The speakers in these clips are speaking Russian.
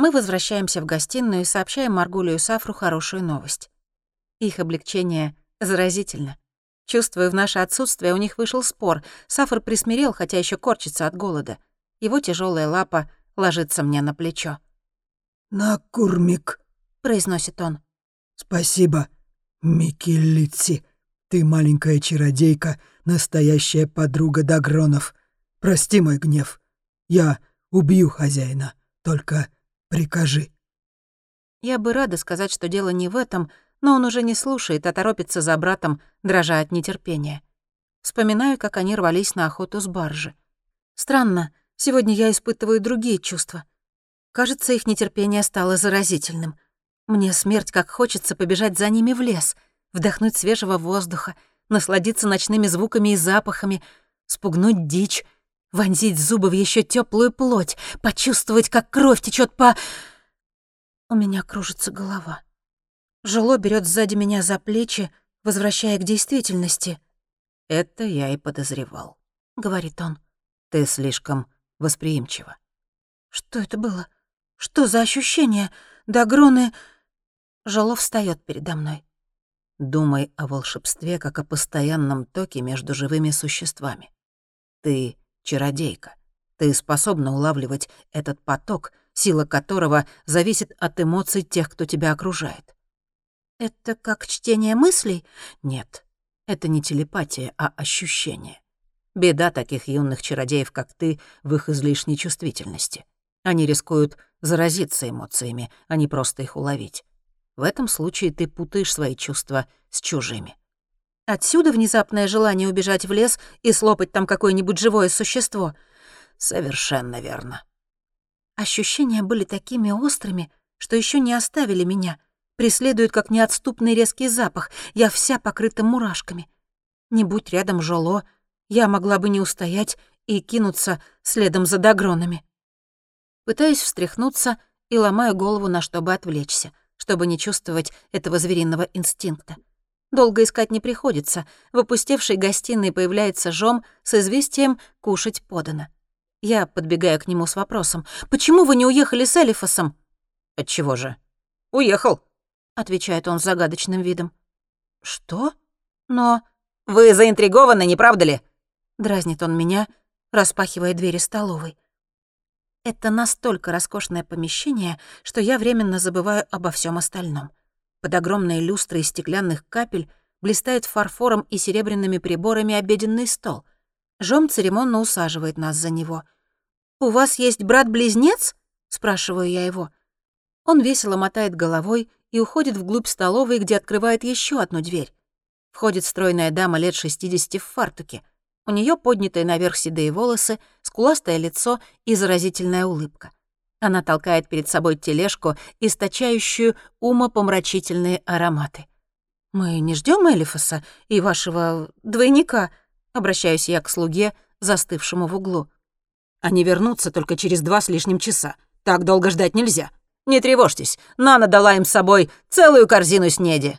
Мы возвращаемся в гостиную и сообщаем Маргулю и Сафру хорошую новость. Их облегчение заразительно. Чувствуя в наше отсутствие, у них вышел спор. Сафр присмирел, хотя еще корчится от голода. Его тяжелая лапа ложится мне на плечо. «Накурмик», — произносит он. «Спасибо, Микелитси. Ты маленькая чародейка, настоящая подруга Дагронов. Прости мой гнев. Я убью хозяина. Только прикажи». Я бы рада сказать, что дело не в этом, но он уже не слушает, а торопится за братом, дрожа от нетерпения. Вспоминаю, как они рвались на охоту с баржи. Странно, сегодня я испытываю другие чувства. Кажется, их нетерпение стало заразительным. Мне смерть как хочется побежать за ними в лес, вдохнуть свежего воздуха, насладиться ночными звуками и запахами, спугнуть дичь, вонзить зубы в еще теплую плоть, почувствовать, как кровь течет по... У меня кружится голова. Жило берет сзади меня за плечи, возвращая к действительности. «Это я и подозревал», — говорит он. «Ты слишком восприимчива». Что это было? Что за ощущение? Дагроны... Жило встаёт передо мной. Думай о волшебстве, как о постоянном токе между живыми существами. Ты чародейка. Ты способна улавливать этот поток, сила которого зависит от эмоций тех, кто тебя окружает. Это как чтение мыслей? Нет, это не телепатия, а ощущение. Беда таких юных чародеев, как ты, в их излишней чувствительности. Они рискуют заразиться эмоциями, а не просто их уловить. В этом случае ты путаешь свои чувства с чужими. Отсюда внезапное желание убежать в лес и слопать там какое-нибудь живое существо. Совершенно верно. Ощущения были такими острыми, что еще не оставили меня. Преследуют, как неотступный резкий запах. Я вся покрыта мурашками. Не будь рядом Жоло, я могла бы не устоять и кинуться следом за дагронами. Пытаюсь встряхнуться и ломаю голову, на что бы отвлечься, чтобы не чувствовать этого звериного инстинкта. Долго искать не приходится. В опустевшей гостиной появляется Жом с известием «кушать подано». Я подбегаю к нему с вопросом: «Почему вы не уехали с Элифасом?» «Отчего же?» «Уехал», — отвечает он с загадочным видом. «Что? Но...» «Вы заинтригованы, не правда ли?» — дразнит он меня, распахивая двери столовой. Это настолько роскошное помещение, что я временно забываю обо всем остальном. Под огромной люстрой из стеклянных капель блистает фарфором и серебряными приборами обеденный стол. Жом церемонно усаживает нас за него. «У вас есть брат-близнец?» — спрашиваю я его. Он весело мотает головой и уходит вглубь столовой, где открывает еще одну дверь. Входит стройная дама лет 60 в фартуке. У нее поднятые наверх седые волосы, скуластое лицо и заразительная улыбка. Она толкает перед собой тележку, источающую умопомрачительные ароматы. «Мы не ждем Элифаса и вашего двойника?» — обращаюсь я к слуге, застывшему в углу. «Они вернутся только через 2 с лишним часа. Так долго ждать нельзя. Не тревожьтесь, Нана дала им с собой целую корзину снеди».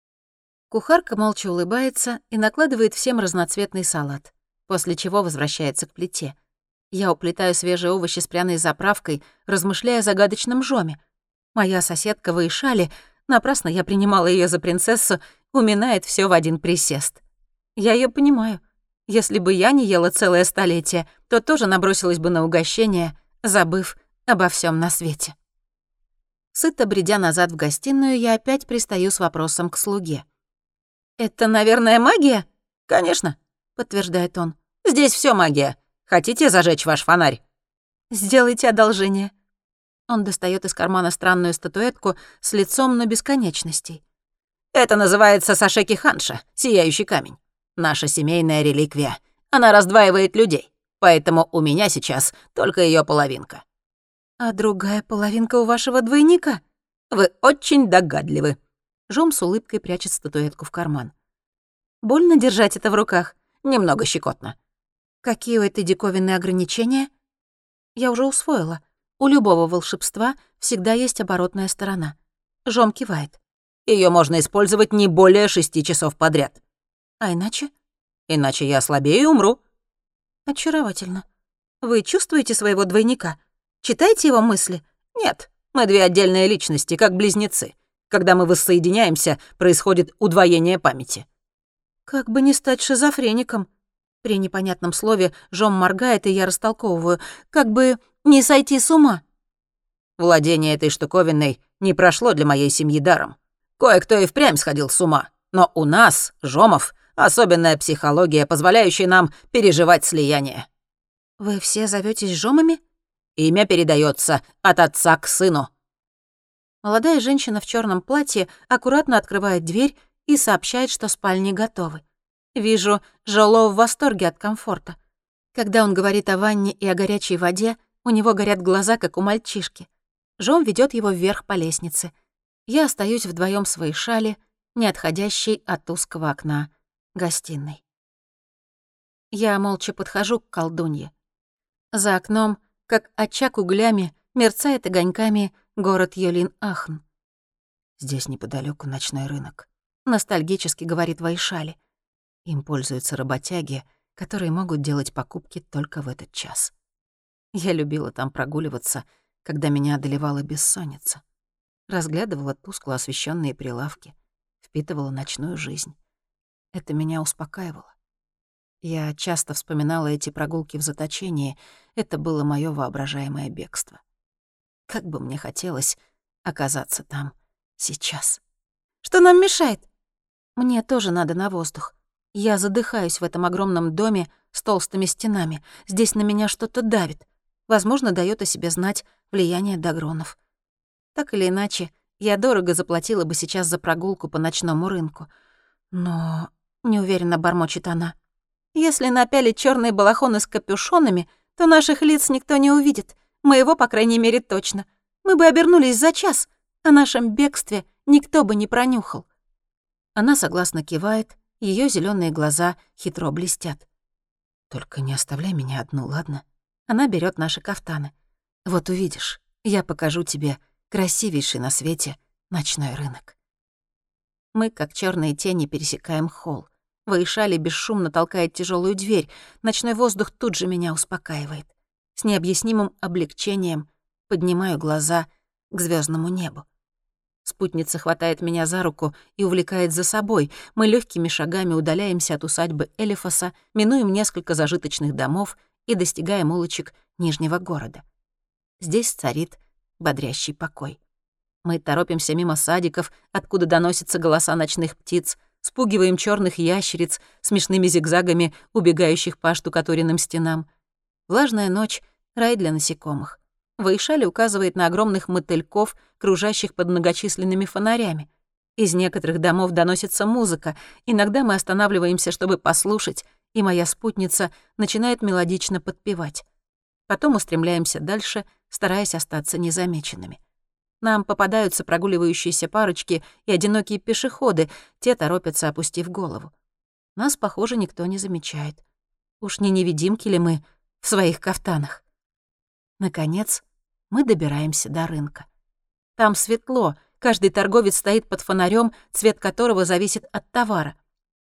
Кухарка молча улыбается и накладывает всем разноцветный салат, после чего возвращается к плите. Я уплетаю свежие овощи с пряной заправкой, размышляя о загадочном Жоме. Моя соседка в Ишале, напрасно я принимала ее за принцессу, уминает все в один присест. Я ее понимаю. Если бы я не ела целое столетие, то тоже набросилась бы на угощение, забыв обо всем на свете. Сыто бредя назад в гостиную, я опять пристаю с вопросом к слуге. «Это, наверное, магия?» «Конечно», — подтверждает он. «Здесь все магия. Хотите зажечь ваш фонарь?» «Сделайте одолжение». Он достает из кармана странную статуэтку с лицом, но без конечностей. «Это называется Сашеки Ханша, сияющий камень. Наша семейная реликвия. Она раздваивает людей, поэтому у меня сейчас только ее половинка». «А другая половинка у вашего двойника?» «Вы очень догадливы». Жом с улыбкой прячет статуэтку в карман. «Больно держать это в руках?» «Немного щекотно». «Какие у этой диковинные ограничения?» Я уже усвоила. У любого волшебства всегда есть оборотная сторона. Жом кивает. Ее можно использовать не более 6 часов подряд. А иначе? Иначе я ослабею и умру. Очаровательно. Вы чувствуете своего двойника? Читаете его мысли? Нет, Мы две отдельные личности, как близнецы. Когда мы воссоединяемся, происходит удвоение памяти». Как бы не стать шизофреником. При непонятном слове Жом моргает, и я растолковываю. Как бы не сойти с ума. Владение этой штуковиной не прошло для моей семьи даром. Кое-кто и впрямь сходил с ума. Но у нас, Жомов, особенная психология, позволяющая нам переживать слияние. Вы все зоветесь Жомами? Имя передается от отца к сыну. Молодая женщина в черном платье аккуратно открывает дверь и сообщает, что спальни готовы. Вижу, Жоло в восторге от комфорта. Когда он говорит о ванне и о горячей воде, у него горят глаза, как у мальчишки. Жом ведет его вверх по лестнице. Я остаюсь вдвоем в своей шале, не отходящей от узкого окна гостиной. Я молча подхожу к колдунье. За окном, как очаг углями, мерцает огоньками город Йолин-Ахн. Здесь неподалеку ночной рынок. Ностальгически говорит Вайшали. Им пользуются работяги, которые могут делать покупки только в этот час. Я любила там прогуливаться, когда меня одолевала бессонница. Разглядывала тускло освещенные прилавки, впитывала ночную жизнь. Это меня успокаивало. Я часто вспоминала эти прогулки в заточении. Это было моё воображаемое бегство. Как бы мне хотелось оказаться там сейчас. Что нам мешает? Мне тоже надо на воздух. Я задыхаюсь в этом огромном доме с толстыми стенами. Здесь на меня что-то давит. Возможно, даёт о себе знать влияние дагронов. Так или иначе, я дорого заплатила бы сейчас за прогулку по ночному рынку. Но, неуверенно бормочет она, если напялить чёрные балахоны с капюшонами, то наших лиц никто не увидит. Моего, по крайней мере, точно. Мы бы обернулись за час. О нашем бегстве никто бы не пронюхал. Она согласно кивает, её зелёные глаза хитро блестят. Только не оставляй меня одну, ладно? Она берёт наши кафтаны. Вот увидишь, я покажу тебе красивейший на свете ночной рынок. Мы, как чёрные тени, пересекаем холл. Вайшали бесшумно толкает тяжёлую дверь. Ночной воздух тут же меня успокаивает. С необъяснимым облегчением поднимаю глаза к звёздному небу. Спутница хватает меня за руку и увлекает за собой. Мы лёгкими шагами удаляемся от усадьбы Элифаса, минуем несколько зажиточных домов и достигаем улочек Нижнего города. Здесь царит бодрящий покой. Мы торопимся мимо садиков, откуда доносятся голоса ночных птиц, спугиваем чёрных ящериц, смешными зигзагами убегающих по оштукатуренным стенам. Влажная ночь — рай для насекомых. Вайшали указывает на огромных мотыльков, кружащих под многочисленными фонарями. Из некоторых домов доносится музыка. Иногда мы останавливаемся, чтобы послушать, и моя спутница начинает мелодично подпевать. Потом устремляемся дальше, стараясь остаться незамеченными. Нам попадаются прогуливающиеся парочки и одинокие пешеходы, те торопятся, опустив голову. Нас, похоже, никто не замечает. Уж не невидимки ли мы в своих кафтанах? Наконец, мы добираемся до рынка. Там светло, каждый торговец стоит под фонарем, цвет которого зависит от товара.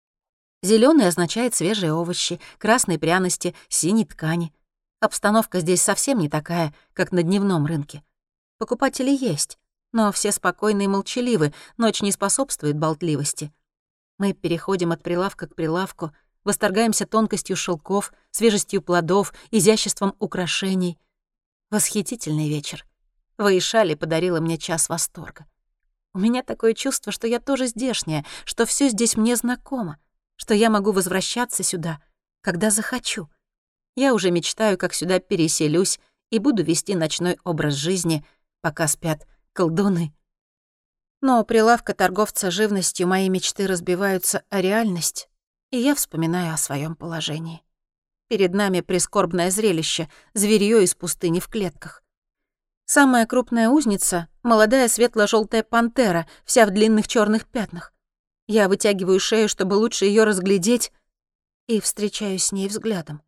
Зелёный означает свежие овощи, красные пряности, синие ткани. Обстановка здесь совсем не такая, как на дневном рынке. Покупатели есть, но все спокойны и молчаливы, ночь не способствует болтливости. Мы переходим от прилавка к прилавку, восторгаемся тонкостью шелков, свежестью плодов, изяществом украшений. Восхитительный вечер. Вайшали подарила мне час восторга. У меня такое чувство, что я тоже здешняя, что всё здесь мне знакомо, что я могу возвращаться сюда, когда захочу. Я уже мечтаю, как сюда переселюсь и буду вести ночной образ жизни, пока спят колдуны. Но у прилавка торговца живностью мои мечты разбиваются о реальность, и я вспоминаю о своём положении. Перед нами прискорбное зрелище — зверьё из пустыни в клетках. Самая крупная узница — молодая светло-жёлтая пантера, вся в длинных чёрных пятнах. Я вытягиваю шею, чтобы лучше её разглядеть, и встречаюсь с ней взглядом.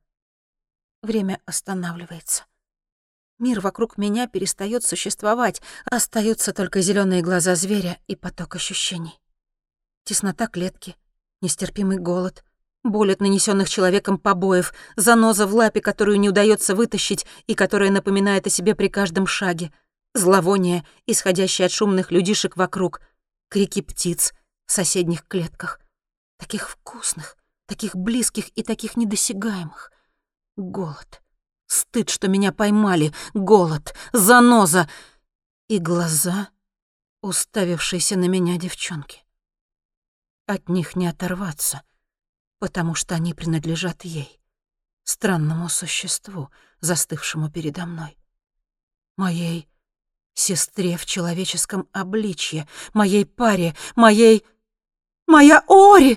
Время останавливается. Мир вокруг меня перестаёт существовать, остаются только зелёные глаза зверя и поток ощущений. Теснота клетки, нестерпимый голод, боль от нанесённых человеком побоев, заноза в лапе, которую не удаётся вытащить и которая напоминает о себе при каждом шаге, Зловоние, исходящее от шумных людишек вокруг, крики птиц в соседних клетках. Таких вкусных, таких близких и таких недосягаемых. Голод. Стыд, что меня поймали. Голод. Заноза. И глаза, уставившиеся на меня девчонки. От них не оторваться, потому что они принадлежат ей, странному существу, застывшему передо мной. Моей сестре в человеческом обличье, моей паре, моя Ори!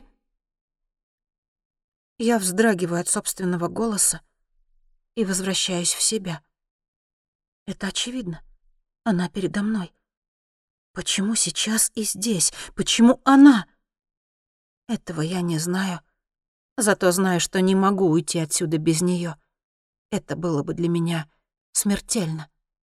Я вздрагиваю от собственного голоса и возвращаюсь в себя. Это очевидно. Она передо мной. Почему сейчас и здесь? Почему она? Этого я не знаю. Зато знаю, что не могу уйти отсюда без неё. Это было бы для меня смертельно.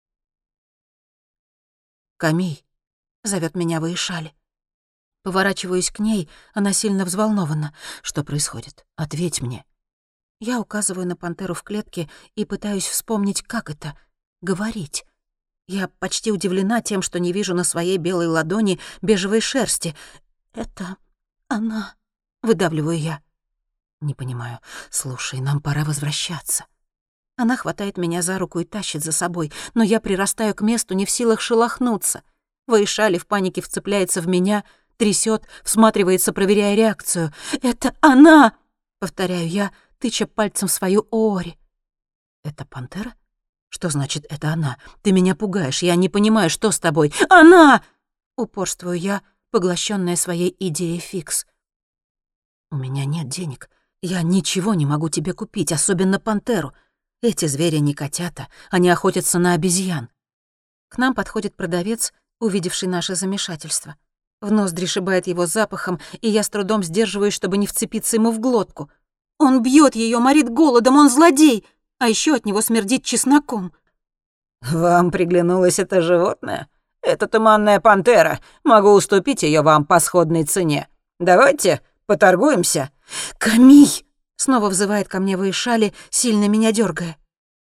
«Камиль», — зовёт меня Ваишали. Поворачиваюсь к ней, она сильно взволнована. Что происходит? Ответь мне. Я указываю на пантеру в клетке и пытаюсь вспомнить, как это — говорить. Я почти удивлена тем, что не вижу на своей белой ладони бежевой шерсти. «Это она», — выдавливаю я. Не понимаю. Слушай, нам пора возвращаться. Она хватает меня за руку и тащит за собой, но я прирастаю к месту, не в силах шелохнуться. Ваишали в панике вцепляется в меня, трясёт, всматривается, проверяя реакцию. «Это она!» — повторяю я, тыча пальцем в свою Ори. «Это пантера? Что значит «это она»? Ты меня пугаешь, я не понимаю, что с тобой. Она!» — упорствую я, поглощённая своей идеей фикс. «У меня нет денег. Я ничего не могу тебе купить, особенно пантеру. Эти звери не котята, они охотятся на обезьян». К нам подходит продавец, увидевший наше замешательство. В ноздри шибает его запахом, и я с трудом сдерживаюсь, чтобы не вцепиться ему в глотку. Он бьёт её, морит голодом, он злодей, а ещё от него смердит чесноком. «Вам приглянулось это животное? Это туманная пантера. Могу уступить её вам по сходной цене. Давайте поторгуемся». «Камиль!» — снова взывает ко мне Ваишали, сильно меня дёргая.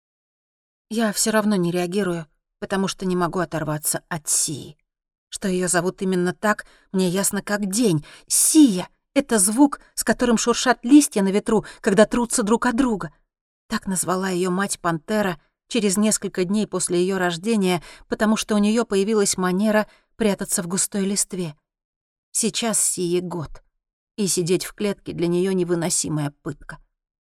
Я всё равно не реагирую, потому что не могу оторваться от Сии. Что её зовут именно так, мне ясно как день. Сия — это звук, с которым шуршат листья на ветру, когда трутся друг от друга. Так назвала её мать-пантера через несколько дней после её рождения, потому что у неё появилась манера прятаться в густой листве. Сейчас Сие год, и сидеть в клетке для неё невыносимая пытка.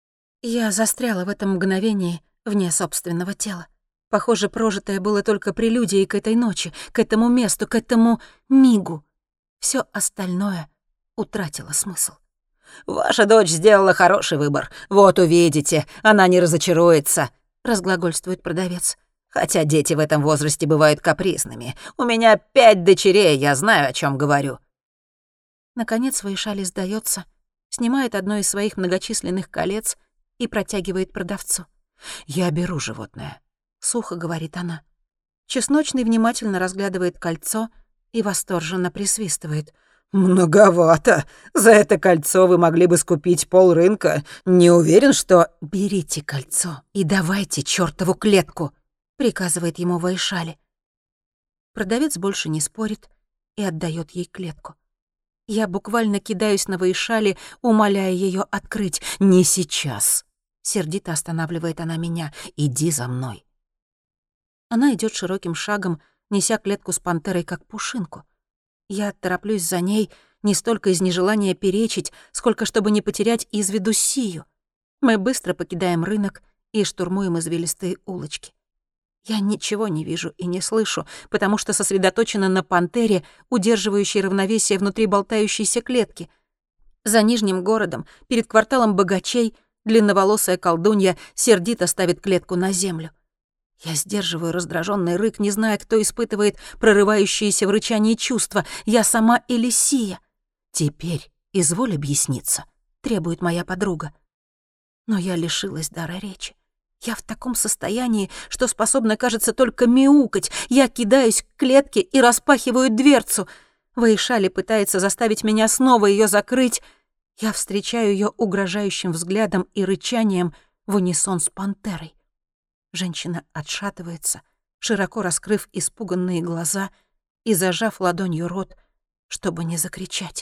Я застряла в этом мгновении вне собственного тела. Похоже, прожитое было только прелюдией к этой ночи, к этому месту, к этому мигу. Всё остальное утратило смысл. «Ваша дочь сделала хороший выбор. Вот увидите, она не разочаруется», — разглагольствует продавец. «Хотя дети в этом возрасте бывают капризными. У меня 5 дочерей, я знаю, о чём говорю». Наконец Ваишали сдаётся, снимает одно из своих многочисленных колец и протягивает продавцу. «Я беру животное», — сухо говорит она. Чесночный внимательно разглядывает кольцо и восторженно присвистывает. «Многовато. За это кольцо вы могли бы скупить полрынка. Не уверен, что...» «Берите кольцо и давайте чёртову клетку», — приказывает ему Ваишали. Продавец больше не спорит и отдаёт ей клетку. Я буквально кидаюсь на Ваишали, умоляя её открыть. «Не сейчас», — сердито останавливает она меня. «Иди за мной». Она идёт широким шагом, неся клетку с пантерой как пушинку. Я тороплюсь за ней не столько из нежелания перечить, сколько чтобы не потерять из виду Сию. Мы быстро покидаем рынок и штурмуем извилистые улочки. Я ничего не вижу и не слышу, потому что сосредоточена на пантере, удерживающей равновесие внутри болтающейся клетки. За нижним городом, перед кварталом богачей, длинноволосая колдунья сердито ставит клетку на землю. Я сдерживаю раздражённый рык, не зная, кто испытывает прорывающиеся в рычании чувства, я сама или Сия. «Теперь изволь объясниться», — требует моя подруга. Но я лишилась дара речи. Я в таком состоянии, что способна, кажется, только мяукать. Я кидаюсь к клетке и распахиваю дверцу. Ваишали пытается заставить меня снова её закрыть. Я встречаю её угрожающим взглядом и рычанием в унисон с пантерой. Женщина отшатывается, широко раскрыв испуганные глаза и зажав ладонью рот, чтобы не закричать.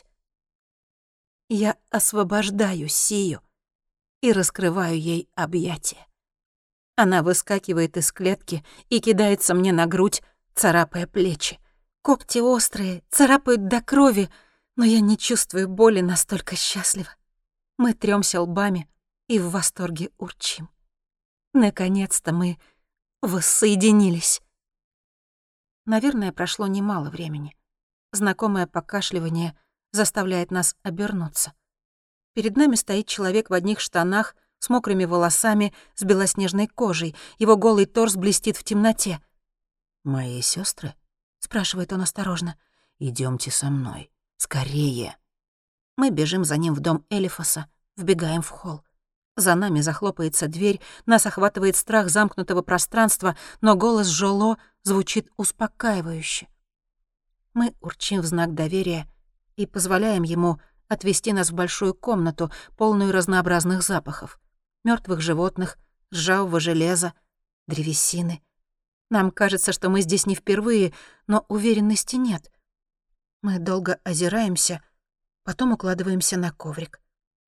Я освобождаю Сию и раскрываю ей объятия. Она выскакивает из клетки и кидается мне на грудь, царапая плечи. Когти острые, царапают до крови, но я не чувствую боли, настолько счастлива. Мы трёмся лбами и в восторге урчим. Наконец-то мы воссоединились. Наверное, прошло немало времени. Знакомое покашливание заставляет нас обернуться. Перед нами стоит человек в одних штанах, с мокрыми волосами, с белоснежной кожей. Его голый торс блестит в темноте. «Мои сестры? Спрашивает он осторожно. Идемте со мной. Скорее!» Мы бежим за ним в дом Элифаса, вбегаем в холл. За нами захлопается дверь, нас охватывает страх замкнутого пространства, но голос Жоло звучит успокаивающе. Мы урчим в знак доверия и позволяем ему отвести нас в большую комнату, полную разнообразных запахов. Мёртвых животных, ржавого железа, древесины. Нам кажется, что мы здесь не впервые, но уверенности нет. Мы долго озираемся, потом укладываемся на коврик.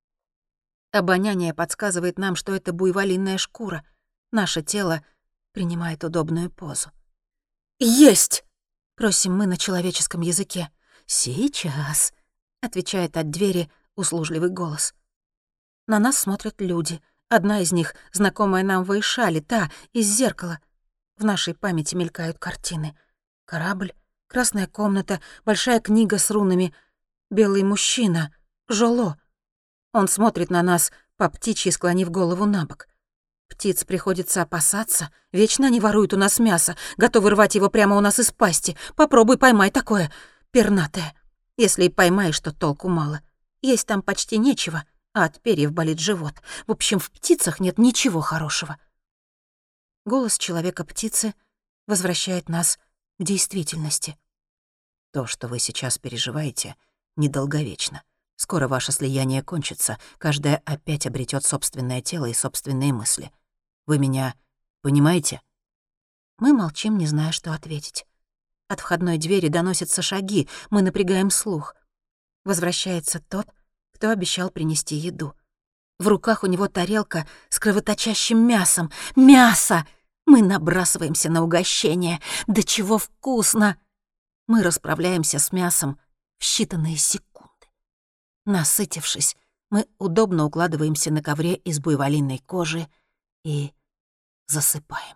Обоняние подсказывает нам, что это буйволиная шкура. Наше тело принимает удобную позу. «Есть!» — просим мы на человеческом языке. «Сейчас!» — отвечает от двери услужливый голос. На нас смотрят люди. Одна из них — знакомая нам Вайшали, та, из зеркала. В нашей памяти мелькают картины. Корабль, красная комната, большая книга с рунами, белый мужчина, Жоло. Он смотрит на нас, по птичьи склонив голову набок. Птиц приходится опасаться, вечно они воруют у нас мясо, готовы рвать его прямо у нас из пасти. Попробуй поймай такое, пернатое. Если и поймаешь, то толку мало. Есть там почти нечего, а от перьев болит живот. В общем, в птицах нет ничего хорошего. Голос человека-птицы возвращает нас к действительности. То, что вы сейчас переживаете, недолговечно. Скоро ваше слияние кончится, каждая опять обретет собственное тело и собственные мысли. Вы меня понимаете?» Мы молчим, не зная, что ответить. От входной двери доносятся шаги, мы напрягаем слух. Возвращается тот, кто обещал принести еду. В руках у него тарелка с кровоточащим мясом. Мясо! Мы набрасываемся на угощение. Да чего вкусно! Мы расправляемся с мясом в считанные секунды. Насытившись, мы удобно укладываемся на ковре из буйволиной кожи и засыпаем.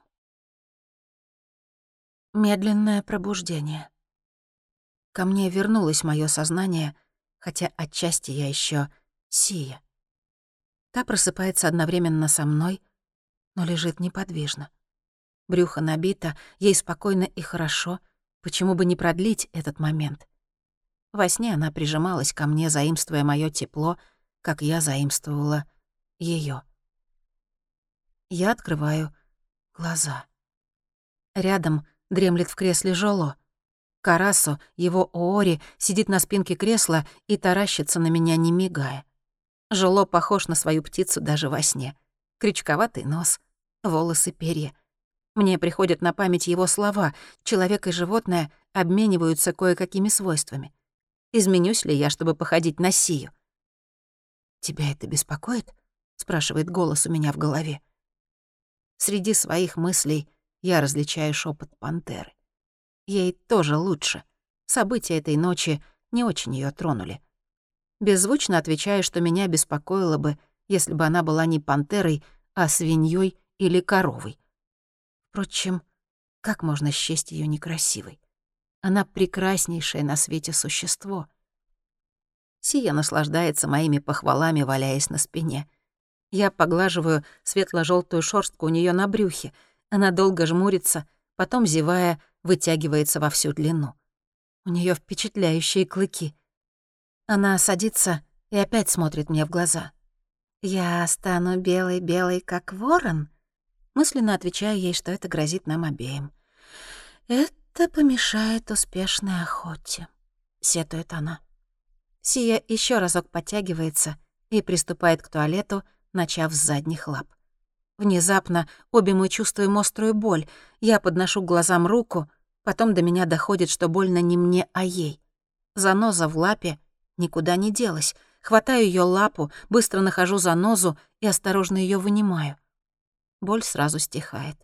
Медленное пробуждение. Ко мне вернулось моё сознание, хотя отчасти я ещё Сия. Та просыпается одновременно со мной, но лежит неподвижно. Брюхо набито, ей спокойно и хорошо, почему бы не продлить этот момент? Во сне она прижималась ко мне, заимствуя моё тепло, как я заимствовала её. Я открываю глаза. Рядом дремлет в кресле Жоло. Карасо, его Оори, сидит на спинке кресла и таращится на меня, не мигая. Жоло похож на свою птицу даже во сне. Крючковатый нос, волосы, перья. Мне приходят на память его слова: «Человек и животное обмениваются кое-какими свойствами». Изменюсь ли я, чтобы походить на Сию? «Тебя это беспокоит?» — спрашивает голос у меня в голове. Среди своих мыслей я различаю шепот пантеры. Ей тоже лучше. События этой ночи не очень ее тронули. Беззвучно отвечаю, что меня беспокоило бы, если бы она была не пантерой, а свиньей или коровой. Впрочем, как можно счесть ее некрасивой? Она прекраснейшее на свете существо. Сия наслаждается моими похвалами, валяясь на спине. Я поглаживаю светло-желтую шорстку у нее на брюхе. Она долго жмурится, потом, зевая, вытягивается во всю длину. У нее впечатляющие клыки. Она садится и опять смотрит мне в глаза. «Я стану белой-белой, как ворон?» Мысленно отвечаю ей, что это грозит нам обеим. «Это помешает успешной охоте», — сетует она. Сия еще разок подтягивается и приступает к туалету, начав с задних лап. В Внезапно обе мы чувствуем острую боль. Я подношу к глазам руку, потом до меня доходит, что больно не мне, а ей. Заноза в лапе никуда не делась. Хватаю ее лапу, быстро нахожу занозу и осторожно ее вынимаю. Боль сразу стихает.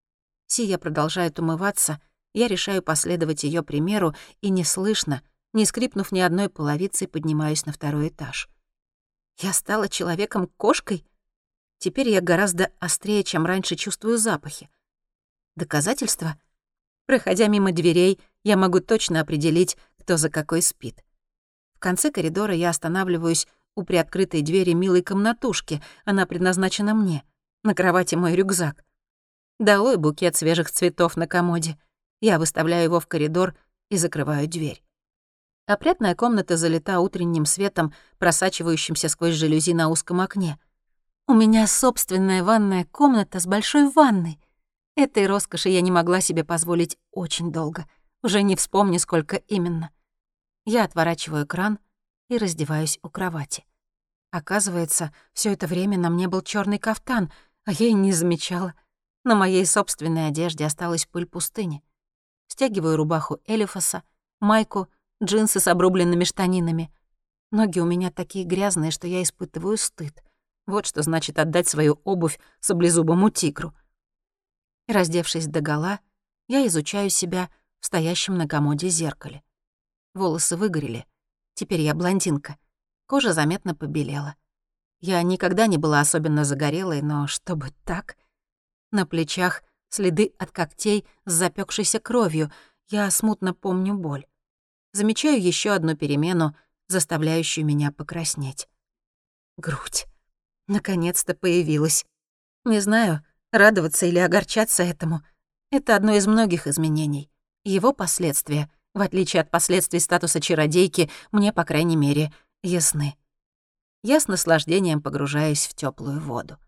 Сия продолжает умываться, я решаю последовать ее примеру и неслышно, не скрипнув ни одной половицей, поднимаюсь на 2-й этаж. Я стала человеком-кошкой? Теперь я гораздо острее, чем раньше, чувствую запахи. Доказательства? Проходя мимо дверей, я могу точно определить, кто за какой спит. В конце коридора я останавливаюсь у приоткрытой двери милой комнатушки. Она предназначена мне. На кровати мой рюкзак. Долой букет свежих цветов на комоде. Я выставляю его в коридор и закрываю дверь. Опрятная комната залита утренним светом, просачивающимся сквозь жалюзи на узком окне. У меня собственная ванная комната с большой ванной. Этой роскоши я не могла себе позволить очень долго. Уже не вспомню, сколько именно. Я отворачиваю кран и раздеваюсь у кровати. Оказывается, все это время на мне был черный кафтан, а я и не замечала. На моей собственной одежде осталась пыль пустыни. Стягиваю рубаху Элифаса, майку, джинсы с обрубленными штанинами. Ноги у меня такие грязные, что я испытываю стыд. Вот что значит отдать свою обувь саблезубому тигру. Раздевшись догола, я изучаю себя в стоящем на комоде зеркале. Волосы выгорели. Теперь я блондинка. Кожа заметно побелела. Я никогда не была особенно загорелой, но чтобы так... На плечах следы от когтей с запекшейся кровью. Я смутно помню боль. Замечаю еще одну перемену, заставляющую меня покраснеть. Грудь. Наконец-то появилась. Не знаю, радоваться или огорчаться этому. Это одно из многих изменений. Его последствия, в отличие от последствий статуса чародейки, мне, по крайней мере, ясны. Я с наслаждением погружаюсь в теплую воду.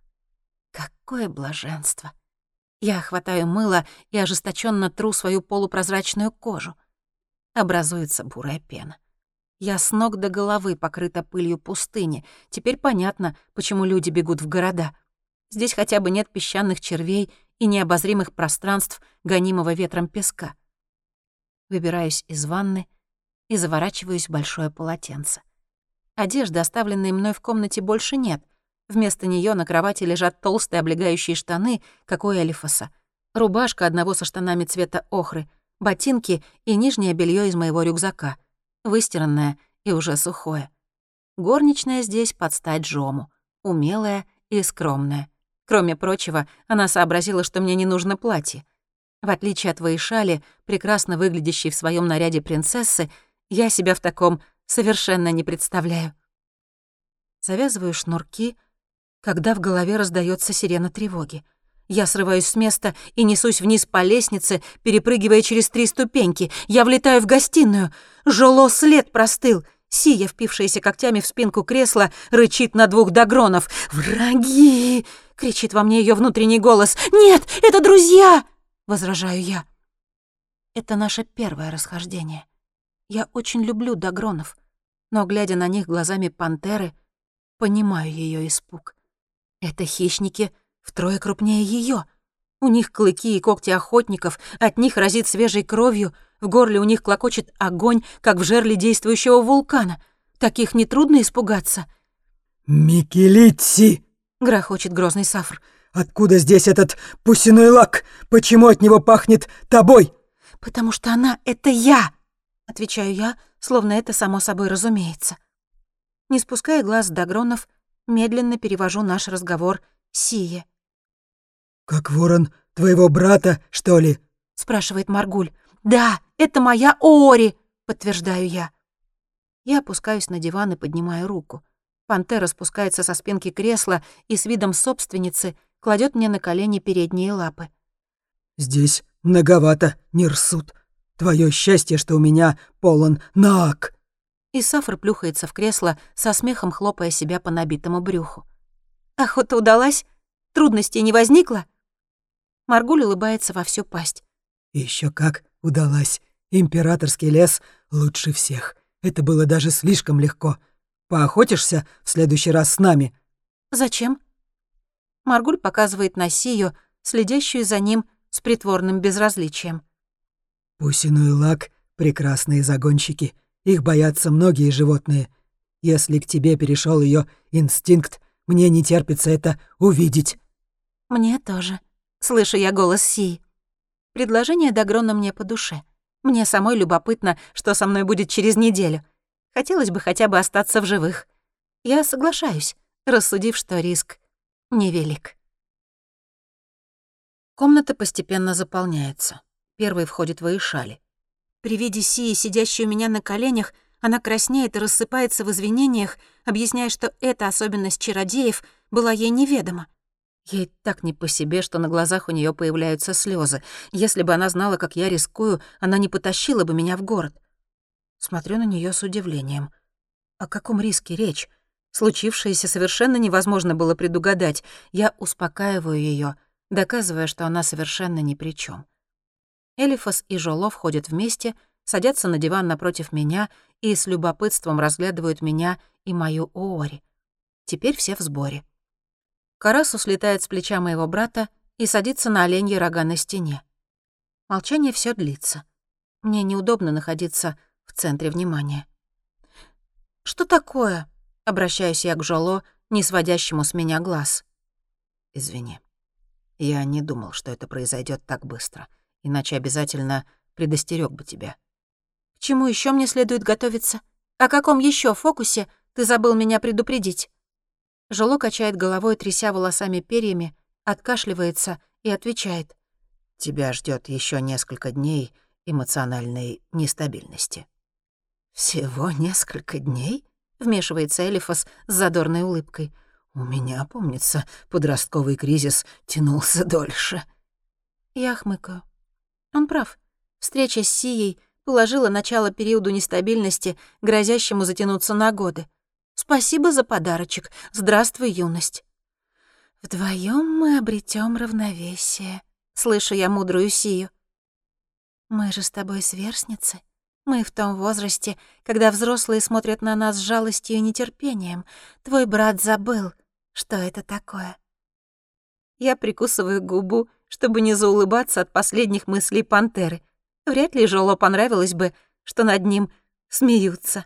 Какое блаженство! Я хватаю мыло и ожесточенно тру свою полупрозрачную кожу. Образуется бурая пена. Я с ног до головы покрыта пылью пустыни. Теперь понятно, почему люди бегут в города. Здесь хотя бы нет песчаных червей и необозримых пространств, гонимого ветром песка. Выбираюсь из ванны и заворачиваюсь в большое полотенце. Одежды, оставленной мной в комнате, больше нет. Вместо нее на кровати лежат толстые облегающие штаны, как у Элифаса, рубашка одного со штанами цвета охры, ботинки и нижнее белье из моего рюкзака, выстиранное и уже сухое. Горничная здесь под стать Джому, умелая и скромная. Кроме прочего, она сообразила, что мне не нужно платье. В отличие от Ваишали, прекрасно выглядящей в своем наряде принцессы, я себя в таком совершенно не представляю. Завязываю шнурки, когда в голове раздается сирена тревоги. Я срываюсь с места и несусь вниз по лестнице, перепрыгивая через 3 ступеньки. Я влетаю в гостиную. Жоло след простыл. Сия, впившаяся когтями в спинку кресла, рычит на 2 дагронов. «Враги!» — кричит во мне ее внутренний голос. «Нет, это друзья!» — возражаю я. Это наше первое расхождение. Я очень люблю дагронов, но, глядя на них глазами пантеры, понимаю ее испуг. Это хищники втрое крупнее ее. У них клыки и когти охотников, от них разит свежей кровью, в горле у них клокочет огонь, как в жерле действующего вулкана. Таких нетрудно испугаться. «Микелитси!» — грохочет грозный Сафр. «Откуда здесь этот пусиной лак? Почему от него пахнет тобой?» «Потому что она — это я!» — отвечаю я, словно это само собой разумеется. Не спуская глаз с дагронов, медленно перевожу наш разговор Сие. «Как ворон твоего брата, что ли?» — спрашивает Маргуль. «Да, это моя Оори!» — подтверждаю я. Я опускаюсь на диван и поднимаю руку. Пантера спускается со спинки кресла и с видом собственницы кладет мне на колени передние лапы. «Здесь многовато, Нирсут. Твое счастье, что у меня полон наак». И Сафр плюхается в кресло, со смехом хлопая себя по набитому брюху. «Охота удалась? Трудностей не возникло?» Маргуль улыбается во всю пасть. Еще как удалась. Императорский лес лучше всех. Это было даже слишком легко. Поохотишься в следующий раз с нами?» «Зачем?» Маргуль показывает на Сию, следящую за ним с притворным безразличием. Пусиную лак — прекрасные загонщики. Их боятся многие животные. Если к тебе перешел ее инстинкт, мне не терпится это увидеть. Мне тоже. Слышу я голос Сии. Предложение Дагрона мне по душе. Мне самой любопытно, что со мной будет через неделю. Хотелось бы хотя бы остаться в живых. Я соглашаюсь, рассудив, что риск невелик. Комната постепенно заполняется. Первой входит Ваишали. При виде Сии, сидящей у меня на коленях, она краснеет и рассыпается в извинениях, объясняя, что эта особенность чародеев была ей неведома. Ей так не по себе, что на глазах у нее появляются слезы. Если бы она знала, как я рискую, она не потащила бы меня в город. Смотрю на нее с удивлением. О каком риске речь? Случившееся совершенно невозможно было предугадать. Я успокаиваю ее, доказывая, что она совершенно ни при чем. Элифас и Жоло входят вместе, садятся на диван напротив меня и с любопытством разглядывают меня и мою Оори. Теперь все в сборе. Карасу слетает с плеча моего брата и садится на оленьи рога на стене. Молчание все длится. Мне неудобно находиться в центре внимания. «Что такое?» — обращаюсь я к Жоло, не сводящему с меня глаз. «Извини. Я не думал, что это произойдет так быстро, иначе обязательно предостерег бы тебя». «К чему еще мне следует готовиться? О каком еще фокусе ты забыл меня предупредить?» Жоло качает головой, тряся волосами перьями, откашливается и отвечает. «Тебя ждет еще несколько дней эмоциональной нестабильности». «Всего несколько дней?» — вмешивается Элифас с задорной улыбкой. «У меня, помнится, подростковый кризис тянулся дольше». Я хмыкаю. Он прав. Встреча с Сией положила начало периоду нестабильности, грозящему затянуться на годы. Спасибо за подарочек. Здравствуй, юность. Вдвоем мы обретем равновесие. Слышу я мудрую Сию. Мы же с тобой сверстницы. Мы в том возрасте, когда взрослые смотрят на нас с жалостью и нетерпением. Твой брат забыл, что это такое. Я прикусываю губу, чтобы не заулыбаться от последних мыслей пантеры. Вряд ли Жоло понравилось бы, что над ним смеются.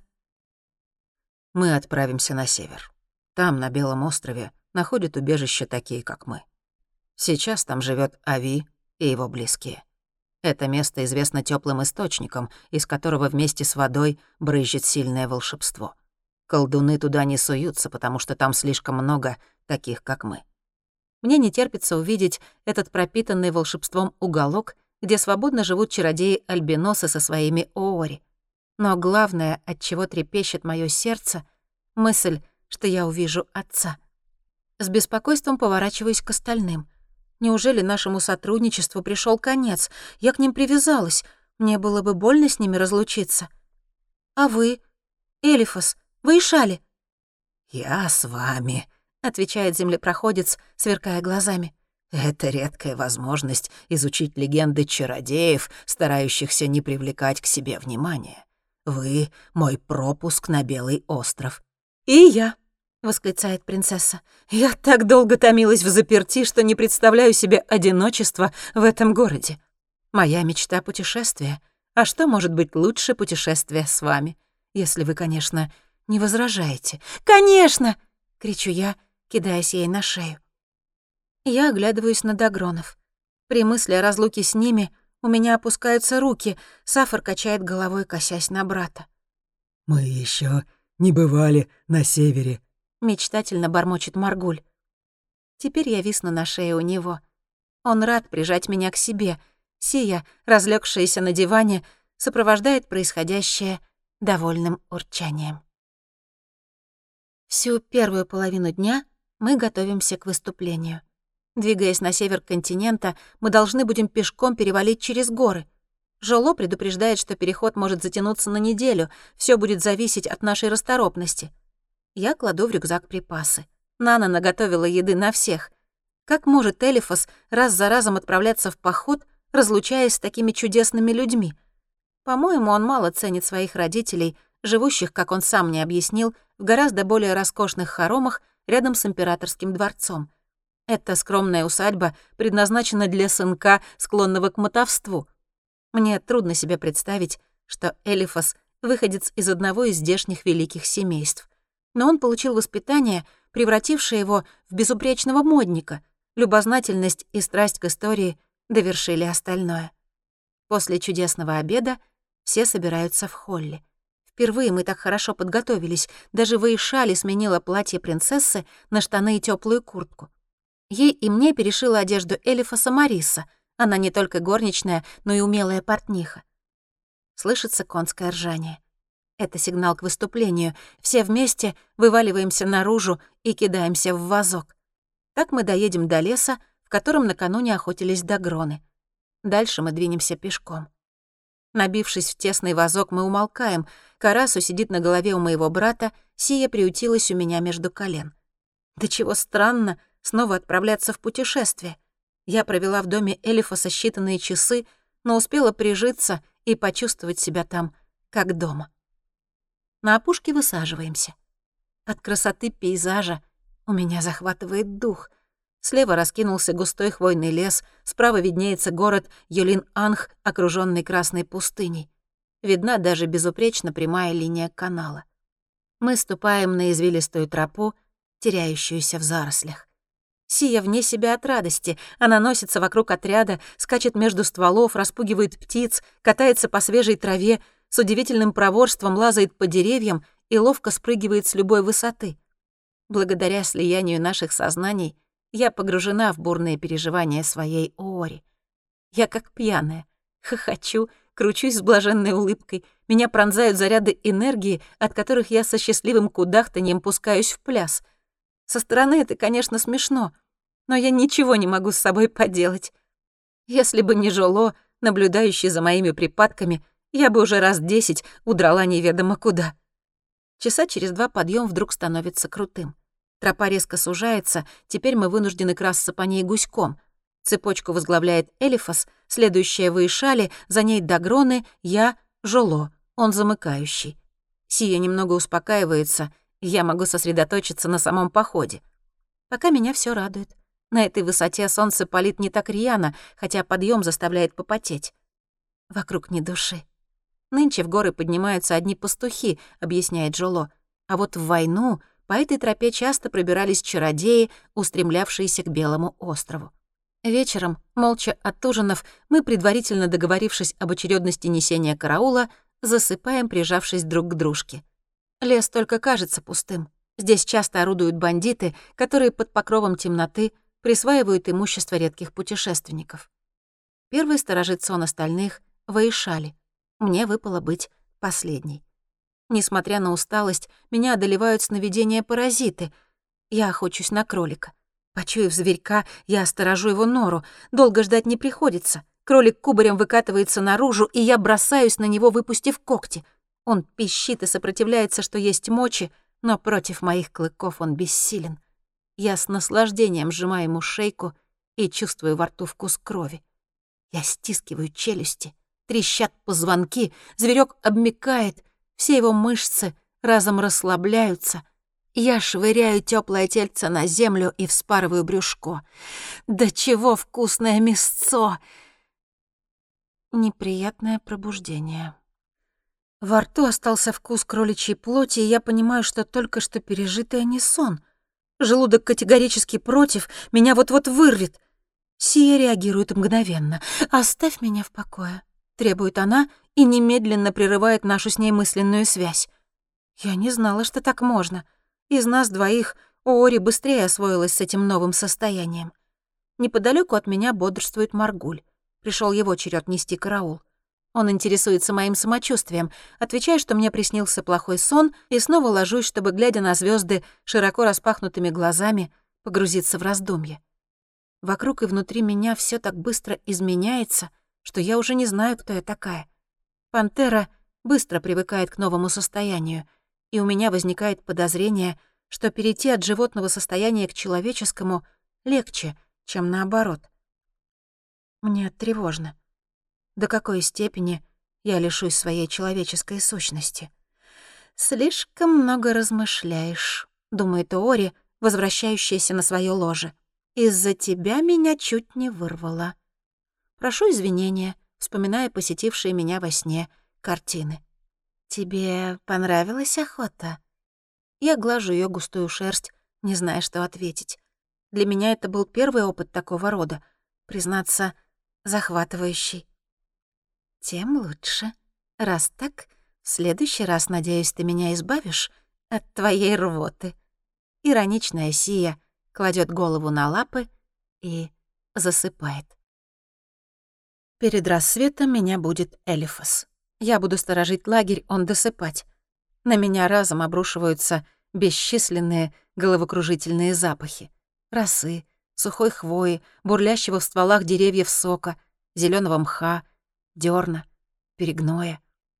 Мы отправимся на север. Там, на Белом острове, находят убежище такие, как мы. Сейчас там живет Ави и его близкие. Это место известно теплым источником, из которого вместе с водой брызжет сильное волшебство. Колдуны туда не суются, потому что там слишком много таких, как мы. Мне не терпится увидеть этот пропитанный волшебством уголок, где свободно живут чародеи-альбиносы со своими оори. Но главное, от чего трепещет моё сердце, мысль, что я увижу отца. С беспокойством поворачиваюсь к остальным. Неужели нашему сотрудничеству пришёл конец? Я к ним привязалась. Мне было бы больно с ними разлучиться. А вы, Элифас, Ваишали? «Я с вами», — отвечает землепроходец, сверкая глазами. «Это редкая возможность изучить легенды чародеев, старающихся не привлекать к себе внимания. Вы — мой пропуск на Белый остров». «И я», — восклицает принцесса. «Я так долго томилась в заперти, что не представляю себе одиночества в этом городе. Моя мечта — путешествие. А что может быть лучше путешествия с вами? Если вы, конечно, не возражаете». «Конечно!» — кричу я, кидаясь ей на шею. Я оглядываюсь на Дагронов. При мысли о разлуке с ними у меня опускаются руки, Сафар качает головой, косясь на брата. «Мы еще не бывали на севере», — мечтательно бормочет Маргуль. Теперь я висну на шее у него. Он рад прижать меня к себе. Сия, разлёгшаяся на диване, сопровождает происходящее довольным урчанием. Всю первую половину дня мы готовимся к выступлению. Двигаясь на север континента, мы должны будем пешком перевалить через горы. Жоло предупреждает, что переход может затянуться на неделю, всё будет зависеть от нашей расторопности. Я кладу в рюкзак припасы. Нана наготовила еды на всех. Как может Элифас раз за разом отправляться в поход, разлучаясь с такими чудесными людьми? По-моему, он мало ценит своих родителей, живущих, как он сам мне объяснил, в гораздо более роскошных хоромах рядом с императорским дворцом. Эта скромная усадьба предназначена для сынка, склонного к мотовству. Мне трудно себе представить, что Элифас — выходец из одного из здешних великих семейств. Но он получил воспитание, превратившее его в безупречного модника. Любознательность и страсть к истории довершили остальное. После чудесного обеда все собираются в холле. Впервые мы так хорошо подготовились. Даже Ваишали сменила платье принцессы на штаны и тёплую куртку. Ей и мне перешила одежду Элифаса Мариса. Она не только горничная, но и умелая портниха. Слышится конское ржание. Это сигнал к выступлению. Все вместе вываливаемся наружу и кидаемся в вазок. Так мы доедем до леса, в котором накануне охотились дагроны. Дальше мы двинемся пешком. Набившись в тесный вазок, мы умолкаем. Карасу сидит на голове у моего брата, Сия приютилась у меня между колен. Да чего странно снова отправляться в путешествие. Я провела в доме Элифаса считанные часы, но успела прижиться и почувствовать себя там, как дома. На опушке высаживаемся. От красоты пейзажа у меня захватывает дух. Слева раскинулся густой хвойный лес, справа виднеется город Юлин-Анх, окружённый красной пустыней. Видна даже безупречно прямая линия канала. Мы ступаем на извилистую тропу, теряющуюся в зарослях. Сия вне себя от радости. Она носится вокруг отряда, скачет между стволов, распугивает птиц, катается по свежей траве, с удивительным проворством лазает по деревьям и ловко спрыгивает с любой высоты. Благодаря слиянию наших сознаний я погружена в бурные переживания своей Оори. Я как пьяная, хохочу, кручусь с блаженной улыбкой, меня пронзают заряды энергии, от которых я со счастливым кудахтаньем пускаюсь в пляс. Со стороны это, конечно, смешно, но я ничего не могу с собой поделать. Если бы не Жоло, наблюдающий за моими припадками, я бы уже раз 10 удрала неведомо куда. Часа через 2 подъем вдруг становится крутым. Тропа резко сужается, теперь мы вынуждены красться по ней гуськом. Цепочку возглавляет Элифас, следующая Ваишали, за ней дагроны, я — Жоло, он замыкающий. Сия немного успокаивается, я могу сосредоточиться на самом походе. Пока меня всё радует. На этой высоте солнце палит не так рьяно, хотя подъем заставляет попотеть. Вокруг ни души. Нынче в горы поднимаются одни пастухи, объясняет Жоло, а вот в войну по этой тропе часто пробирались чародеи, устремлявшиеся к Белому острову. Вечером, молча отужинав, мы, предварительно договорившись об очередности несения караула, засыпаем, прижавшись друг к дружке. Лес только кажется пустым. Здесь часто орудуют бандиты, которые под покровом темноты присваивают имущество редких путешественников. Первый сторожит сон остальных — Ваишали. Мне выпало быть последней. Несмотря на усталость, меня одолевают сновидения-паразиты. Я охочусь на кролика. Почуяв зверька, я сторожу его нору. Долго ждать не приходится. Кролик кубарем выкатывается наружу, и я бросаюсь на него, выпустив когти. Он пищит и сопротивляется, что есть мочи, но против моих клыков он бессилен. Я с наслаждением сжимаю ему шейку и чувствую во рту вкус крови. Я стискиваю челюсти, трещат позвонки, зверёк обмякает, все его мышцы разом расслабляются. Я швыряю тёплое тельце на землю и вспарываю брюшко. Да чего вкусное мясцо! Неприятное пробуждение. Во рту остался вкус кроличьей плоти, и я понимаю, что только что пережитое не сон. Желудок категорически против, меня вот-вот вырвет. Сия реагирует мгновенно. «Оставь меня в покое», — требует она и немедленно прерывает нашу с ней мысленную связь. Я не знала, что так можно. Из нас двоих Оори быстрее освоилась с этим новым состоянием. Неподалёку от меня бодрствует Маргуль. Пришёл его черед нести караул. Он интересуется моим самочувствием, отвечая, что мне приснился плохой сон, и снова ложусь, чтобы, глядя на звезды широко распахнутыми глазами, погрузиться в раздумье. Вокруг и внутри меня все так быстро изменяется, что я уже не знаю, кто я такая. Пантера быстро привыкает к новому состоянию, и у меня возникает подозрение, что перейти от животного состояния к человеческому легче, чем наоборот. Мне тревожно. До какой степени я лишусь своей человеческой сущности? «Слишком много размышляешь», — думает Оори, возвращающаяся на своё ложе. Из-за тебя меня чуть не вырвало. Прошу извинения, вспоминая посетившие меня во сне картины. Тебе понравилась охота? Я глажу ее густую шерсть, не зная, что ответить. Для меня это был первый опыт такого рода. Признаться, захватывающий. Тем лучше. Раз так, в следующий раз, надеюсь, ты меня избавишь от твоей рвоты. Ироничная Сия кладет голову на лапы и засыпает. Перед рассветом меня будет Элифас. Я буду сторожить лагерь, он досыпать. На меня разом обрушиваются бесчисленные головокружительные запахи. Росы, сухой хвои, бурлящего в стволах деревьев сока, зелёного мха, дёрна, перегноя.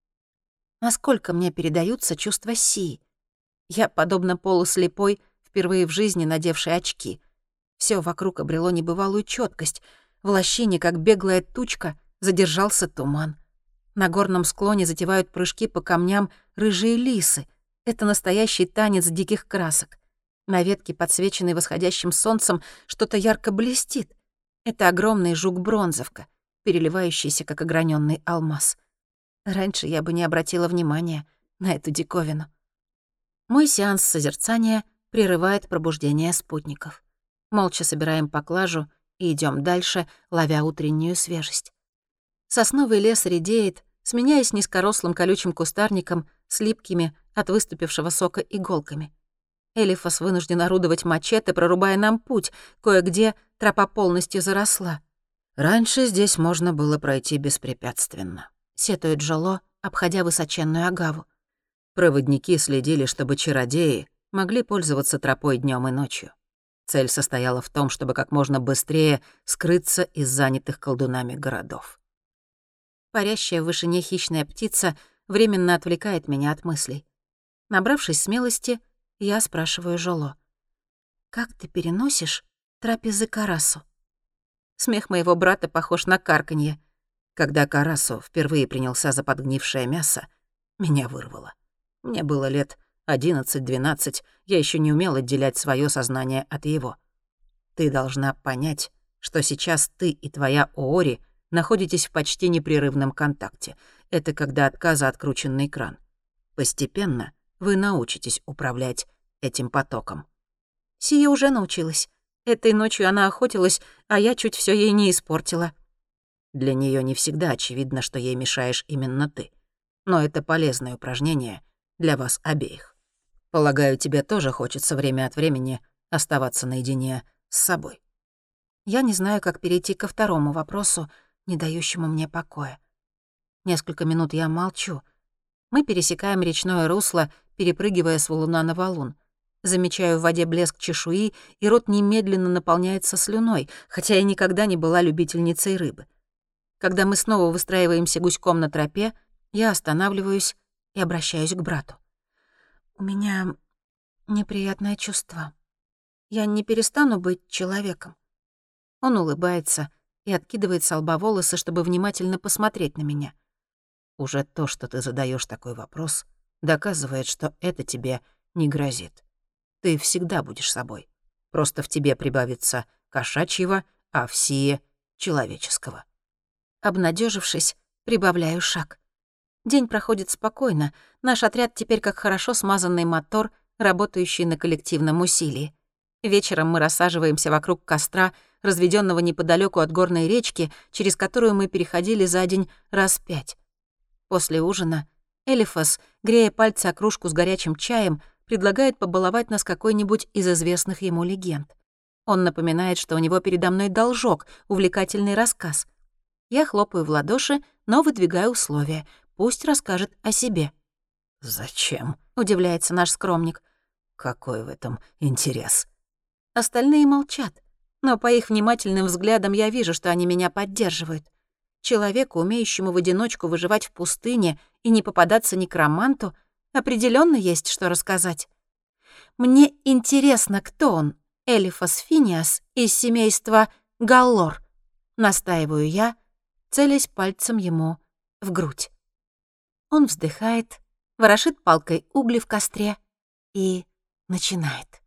Насколько мне передаются чувства Сии? Я, подобно полуслепой, впервые в жизни надевшей очки. Всё вокруг обрело небывалую чёткость. В лощине, как беглая тучка, задержался туман. На горном склоне затевают прыжки по камням рыжие лисы. Это настоящий танец диких красок. На ветке, подсвеченной восходящим солнцем, что-то ярко блестит. Это огромный жук-бронзовка, переливающийся, как ограненный алмаз. Раньше я бы не обратила внимания на эту диковину. Мой сеанс созерцания прерывает пробуждение спутников. Молча собираем поклажу и идем дальше, ловя утреннюю свежесть. Сосновый лес редеет, сменяясь низкорослым колючим кустарником с липкими от выступившего сока иголками. Элифас вынужден орудовать мачете, прорубая нам путь. Кое-где тропа полностью заросла. «Раньше здесь можно было пройти беспрепятственно», — сетует Жоло, обходя высоченную агаву. Проводники следили, чтобы чародеи могли пользоваться тропой днем и ночью. Цель состояла в том, чтобы как можно быстрее скрыться из занятых колдунами городов. Парящая в вышине хищная птица временно отвлекает меня от мыслей. Набравшись смелости, я спрашиваю Жоло. «Как ты переносишь трапезы Карасу?» Смех моего брата похож на карканье. Когда Карасу впервые принялся за подгнившее мясо, меня вырвало. Мне было лет 11-12, я еще не умел отделять свое сознание от его. Ты должна понять, что сейчас ты и твоя Оори находитесь в почти непрерывном контакте. Это когда от газа открученный кран. Постепенно вы научитесь управлять этим потоком. Сия уже научилась. Этой ночью она охотилась, а я чуть все ей не испортила. Для нее не всегда очевидно, что ей мешаешь именно ты. Но это полезное упражнение для вас обеих. Полагаю, тебе тоже хочется время от времени оставаться наедине с собой. Я не знаю, как перейти ко второму вопросу, не дающему мне покоя. Несколько минут я молчу. Мы пересекаем речное русло, перепрыгивая с валуна на валун. Замечаю в воде блеск чешуи, и рот немедленно наполняется слюной, хотя я никогда не была любительницей рыбы. Когда мы снова выстраиваемся гуськом на тропе, я останавливаюсь и обращаюсь к брату. У меня неприятное чувство. Я не перестану быть человеком. Он улыбается и откидывает с лба волосы, чтобы внимательно посмотреть на меня. Уже то, что ты задаешь такой вопрос, доказывает, что это тебе не грозит. Ты всегда будешь собой. Просто в тебе прибавится кошачьего, а в Сие — человеческого. Обнадежившись, прибавляю шаг. День проходит спокойно. Наш отряд теперь как хорошо смазанный мотор, работающий на коллективном усилии. Вечером мы рассаживаемся вокруг костра, разведённого неподалёку от горной речки, через которую мы переходили за день раз 5. После ужина Элифас, грея пальцы о кружку с горячим чаем, предлагает побаловать нас какой-нибудь из известных ему легенд. Он напоминает, что у него передо мной должок, увлекательный рассказ. Я хлопаю в ладоши, но выдвигаю условия. Пусть расскажет о себе. «Зачем?» — удивляется наш скромник. «Какой в этом интерес?» Остальные молчат, но по их внимательным взглядам я вижу, что они меня поддерживают. Человеку, умеющему в одиночку выживать в пустыне и не попадаться некроманту, определённо есть что рассказать. Мне интересно, кто он, Элифас Финиас из семейства Галлор. Настаиваю я, целясь пальцем ему в грудь. Он вздыхает, ворошит палкой угли в костре и начинает.